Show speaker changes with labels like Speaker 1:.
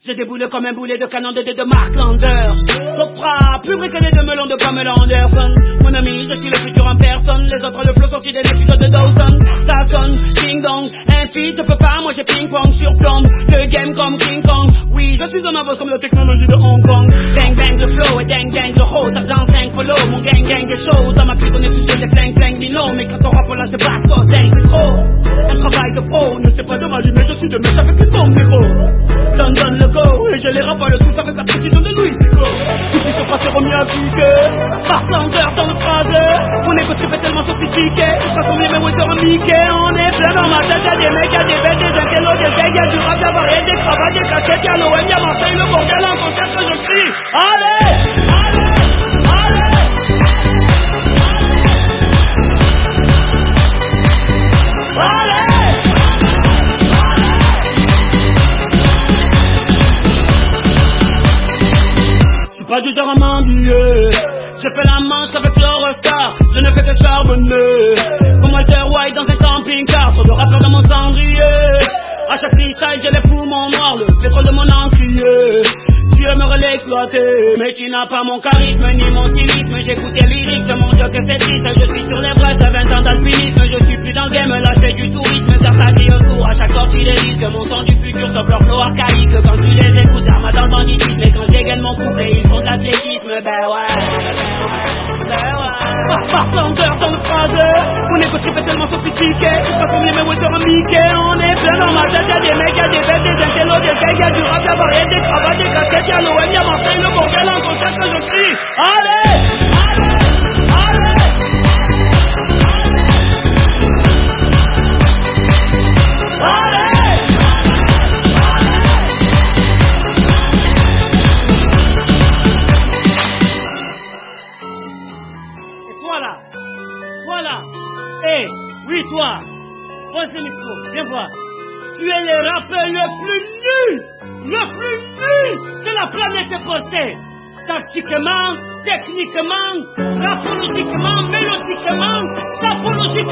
Speaker 1: J'ai déboulé comme un boulet de canon de Mark Lander. Sopra, plus bricolé de melon de Pamela Anderson. Mon ami, je suis le futur en personne. Les autres, le flow sorti des épisodes de Dawson. Ça sonne, ding dong, un feat, je peux pas, moi j'ai ping-pong sur plomb. Le game comme King Kong. Oui, je suis en avance comme la technologie de Hong Kong. Bang bang le flow et dang dang le haut. T'as 5 follow, mon gang gang est chaud. Dans ma clique on est tous des flingues flingues binômes. Mais quand on rappe on lâche des passeports, dang c'est trop. Un travail de pro, ne sais pas de ma vie mais je suis de mèche avec les bombes micro. London le go, et je les rafale tous avec la précision de Louis Pico. Tout qui se passe remis à piquer. Bartender dans le phrase. Mon égo trip est tellement sophistiqué. Ils transforment les Mayweather en Mickey. On est plein dans ma tête, y'a des mecs, y'a des bêtes, des intellos, des gays, y'a du rap, y'a varié, des cravates, des casquettes, y'a l'OM, y'a Marseille, le bordel, en concert que je crie. Allez, allez, allez. Pas du genre à m'ennuyer. Je fais la manche avec l'Eurostar. Je ne fais que charbonner. Comme Walter White dans un camping-car. Trop de rappeurs dans mon cendrier. À chaque freestyle j'ai les poumons noirs. Le pétrole de mon encrier. Tu aimerais l'exploiter, mais tu n'as pas mon charisme ni mon stylisme. J'écoute tes lyrics, mon dieu que c'est triste. Je suis sur les braises à 20 ans d'alpinisme. Je suis plus dans le game, là je fais du tourisme. Car ça crie au secours à chaque sortie des disques. Mon son du futur sauf leur flow archaïque. Quand tu les écoutes, arme dans le banditisme. Et quand je dégaine mon couplet, ils font de l'athlétisme. Ben ouais, Bartender dans le phrase. Mon égo trip est tellement sophistiqué. Ils transforment les Mayweather en Mickey. On est plein dans ma tête, y'a des mecs, y'a des bêtes, des intellos, des gays, y'a du rap, y'a varié, des cravates, des casquettes, y'a l'OM, y'a Marseille, le bordel, en concert que je crie. Allez, allez, allez. Hey, oui toi, pose le micro, viens voir. Tu es le rappeur le plus nul que la planète ait posté. Tactiquement, techniquement, rapologiquement, mélodiquement, sapologiquement.